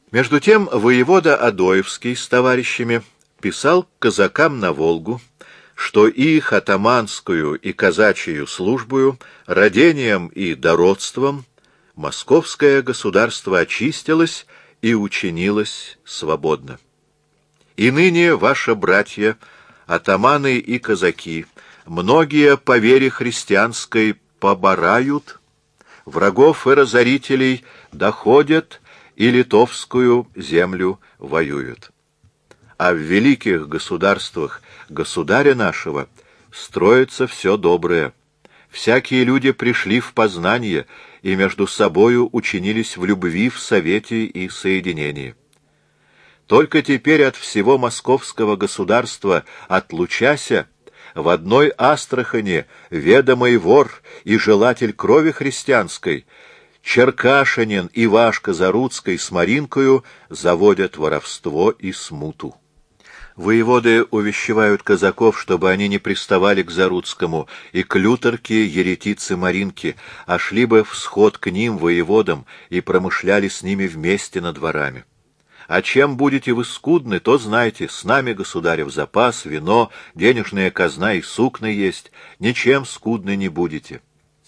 Между тем воевода Адоевский с товарищами писал казакам на Волгу, что их атаманскую и казачью службою, родением и дородством московское государство очистилось и учинилось свободно. И ныне, ваши братья, атаманы и казаки, многие по вере христианской поборают, врагов и разорителей доходят и литовскую землю воюют. А в великих государствах государя нашего строится все доброе. Всякие люди пришли в познание и между собою учинились в любви, в совете и соединении. Только теперь от всего московского государства отлучася, в одной Астрахани ведомый вор и желатель крови христианской, Черкашинин и Ивашка Заруцкой с Маринкою заводят воровство и смуту. Воеводы увещевают казаков, чтобы они не приставали к Заруцкому и к лютерке еретице Маринке, а шли бы в сход к ним, воеводам, и промышляли с ними вместе над дворами. А чем будете вы скудны, то знайте, с нами государев запас, вино, денежная казна и сукна есть, ничем скудны не будете.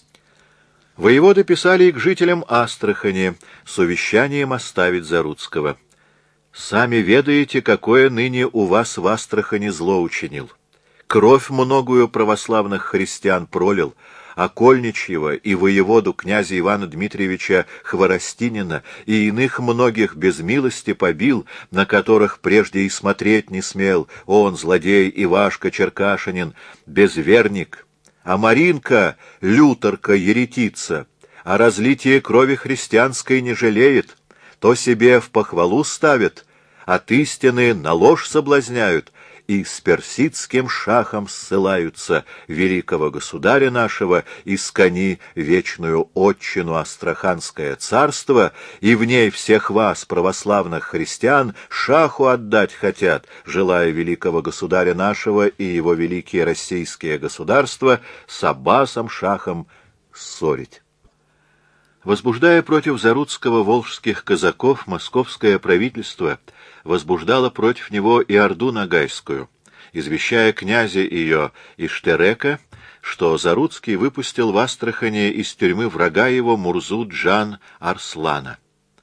Воеводы писали и к жителям Астрахани с увещанием оставить Заруцкого. «Сами ведаете, какое ныне у вас в Астрахани зло учинил. Кровь многую православных христиан пролил, окольничьего и воеводу князя Ивана Дмитриевича Хворостинина и иных многих без милости побил, на которых прежде и смотреть не смел, он, злодей Ивашка Черкашинин, безверник, а Маринка, лютерка, еретица, а разлитие крови христианской не жалеет, то себе в похвалу ставят, от истины на ложь соблазняют, и с персидским шахом ссылаются великого государя нашего из кони вечную отчину Астраханское царство, и в ней всех вас, православных христиан, шаху отдать хотят, желая великого государя нашего и его великие российские государства с Аббасом шахом ссорить». Возбуждая против Заруцкого волжских казаков, московское правительство возбуждало против него и орду нагайскую, извещая князя ее Иштерека, что Заруцкий выпустил в Астрахани из тюрьмы врага его Мурзу-Джан Арслана.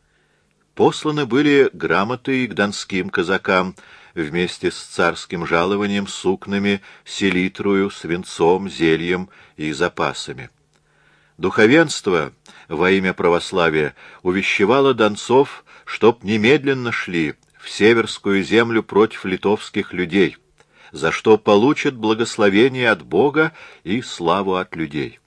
Посланы были грамоты и к донским казакам вместе с царским жалованием, сукнами, селитрою, свинцом, зельем и запасами. Духовенство во имя православия увещевало донцов, чтоб немедленно шли в северскую землю против литовских людей, за что получат благословение от Бога и славу от людей.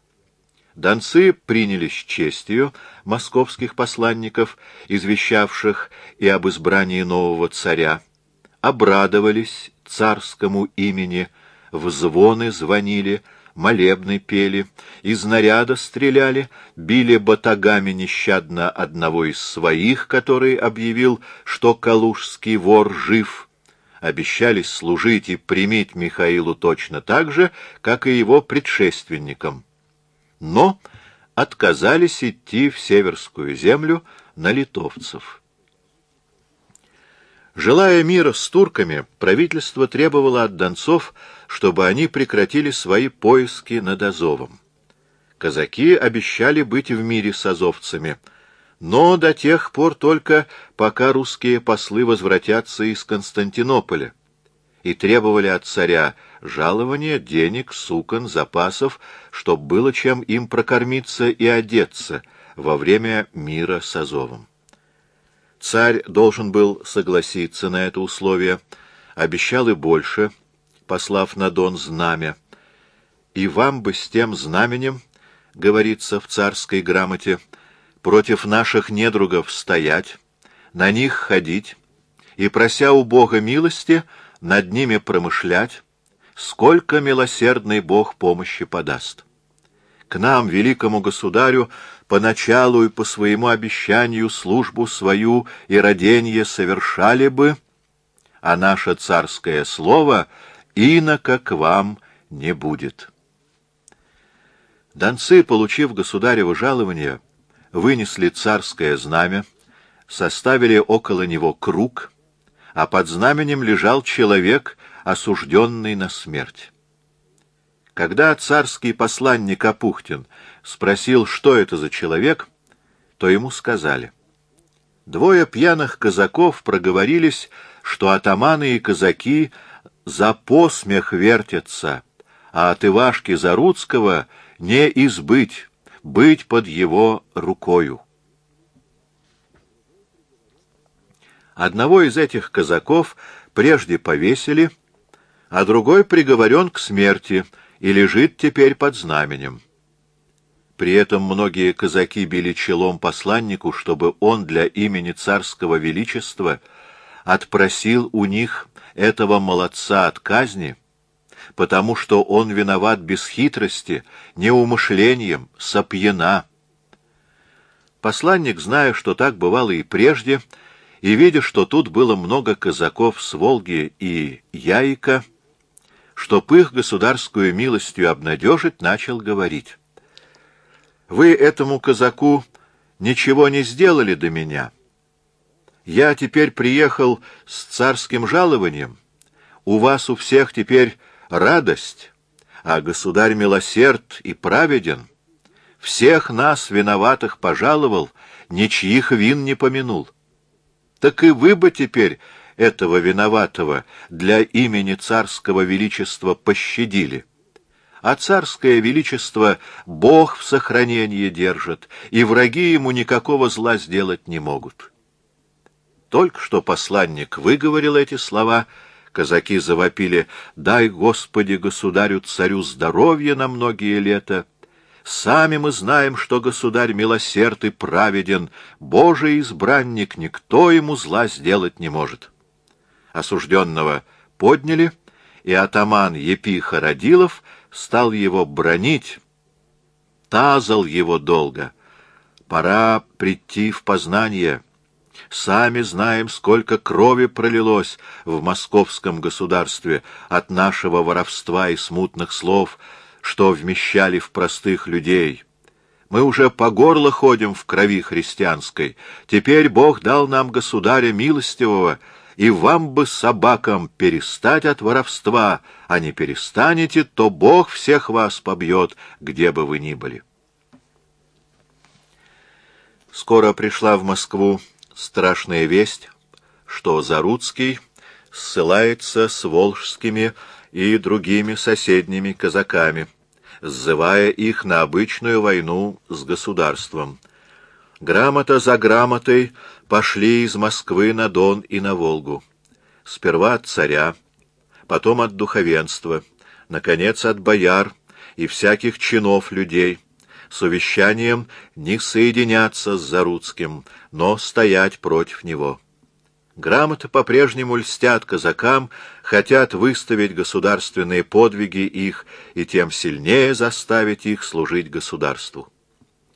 Донцы приняли с честью московских посланников, извещавших и об избрании нового царя, обрадовались царскому имени, в звоны звонили, молебны пели, из наряда стреляли, били батагами нещадно одного из своих, который объявил, что калужский вор жив, обещались служить и примить Михаилу точно так же, как и его предшественникам, но отказались идти в северскую землю на литовцев. Желая мира с турками, правительство требовало от донцов, чтобы они прекратили свои поиски над Азовом. Казаки обещали быть в мире с азовцами, но до тех пор только, пока русские послы возвратятся из Константинополя, и требовали от царя жалования, денег, сукон, запасов, чтоб было чем им прокормиться и одеться во время мира с Азовом. Царь должен был согласиться на это условие, обещал и больше, послав на Дон знамя. «И вам бы с тем знаменем, — говорится в царской грамоте, — против наших недругов стоять, на них ходить, и, прося у Бога милости, над ними промышлять, сколько милосердный Бог помощи подаст. К нам, великому государю, поначалу и по своему обещанию службу свою и роденье совершали бы, а наше царское слово иноко к вам не будет». Донцы, получив государево жалование, вынесли царское знамя, составили около него круг, а под знаменем лежал человек, осужденный на смерть. Когда царский посланник Апухтин спросил, что это за человек, то ему сказали: двое пьяных казаков проговорились, что атаманы и казаки за посмех вертятся, а от Ивашки Заруцкого не избыть, быть под его рукою. Одного из этих казаков прежде повесили, а другой приговорен к смерти и лежит теперь под знаменем. При этом многие казаки били челом посланнику, чтобы он для имени царского величества отпросил у них этого молодца от казни, потому что он виноват без хитрости, неумышлением, сопьяна. Посланник, зная, что так бывало и прежде, и видя, что тут было много казаков с Волги и Яика, чтоб их государскую милостью обнадежить, начал говорить: «Вы этому казаку ничего не сделали до меня. Я теперь приехал с царским жалованием. У вас у всех теперь радость, а государь милосерд и праведен. Всех нас, виноватых, пожаловал, ничьих вин не помянул. Так и вы бы теперь этого виноватого для имени царского величества пощадили. А царское величество Бог в сохранении держит, и враги ему никакого зла сделать не могут». Только что посланник выговорил эти слова, казаки завопили: «Дай, Господи, государю-царю здоровья на многие лета! Сами мы знаем, что государь милосерд и праведен, Божий избранник, никто ему зла сделать не может». Осужденного подняли, и атаман Епиха Радилов стал его бранить, тазал его долго. Пора прийти в познание. Сами знаем, сколько крови пролилось в московском государстве от нашего воровства и смутных слов, что вмещали в простых людей. Мы уже по горло ходим в крови христианской. Теперь Бог дал нам государя милостивого, и вам бы, собакам, перестать от воровства, а не перестанете, то Бог всех вас побьет, где бы вы ни были. Скоро пришла в Москву страшная весть, что Заруцкий ссылается с волжскими и другими соседними казаками, сзывая их на обычную войну с государством. Грамота за грамотой пошли из Москвы на Дон и на Волгу. Сперва от царя, потом от духовенства, наконец от бояр и всяких чинов людей, с увещанием не соединяться с Заруцким, но стоять против него. Грамоты по-прежнему льстят казакам, хотят выставить государственные подвиги их и тем сильнее заставить их служить государству.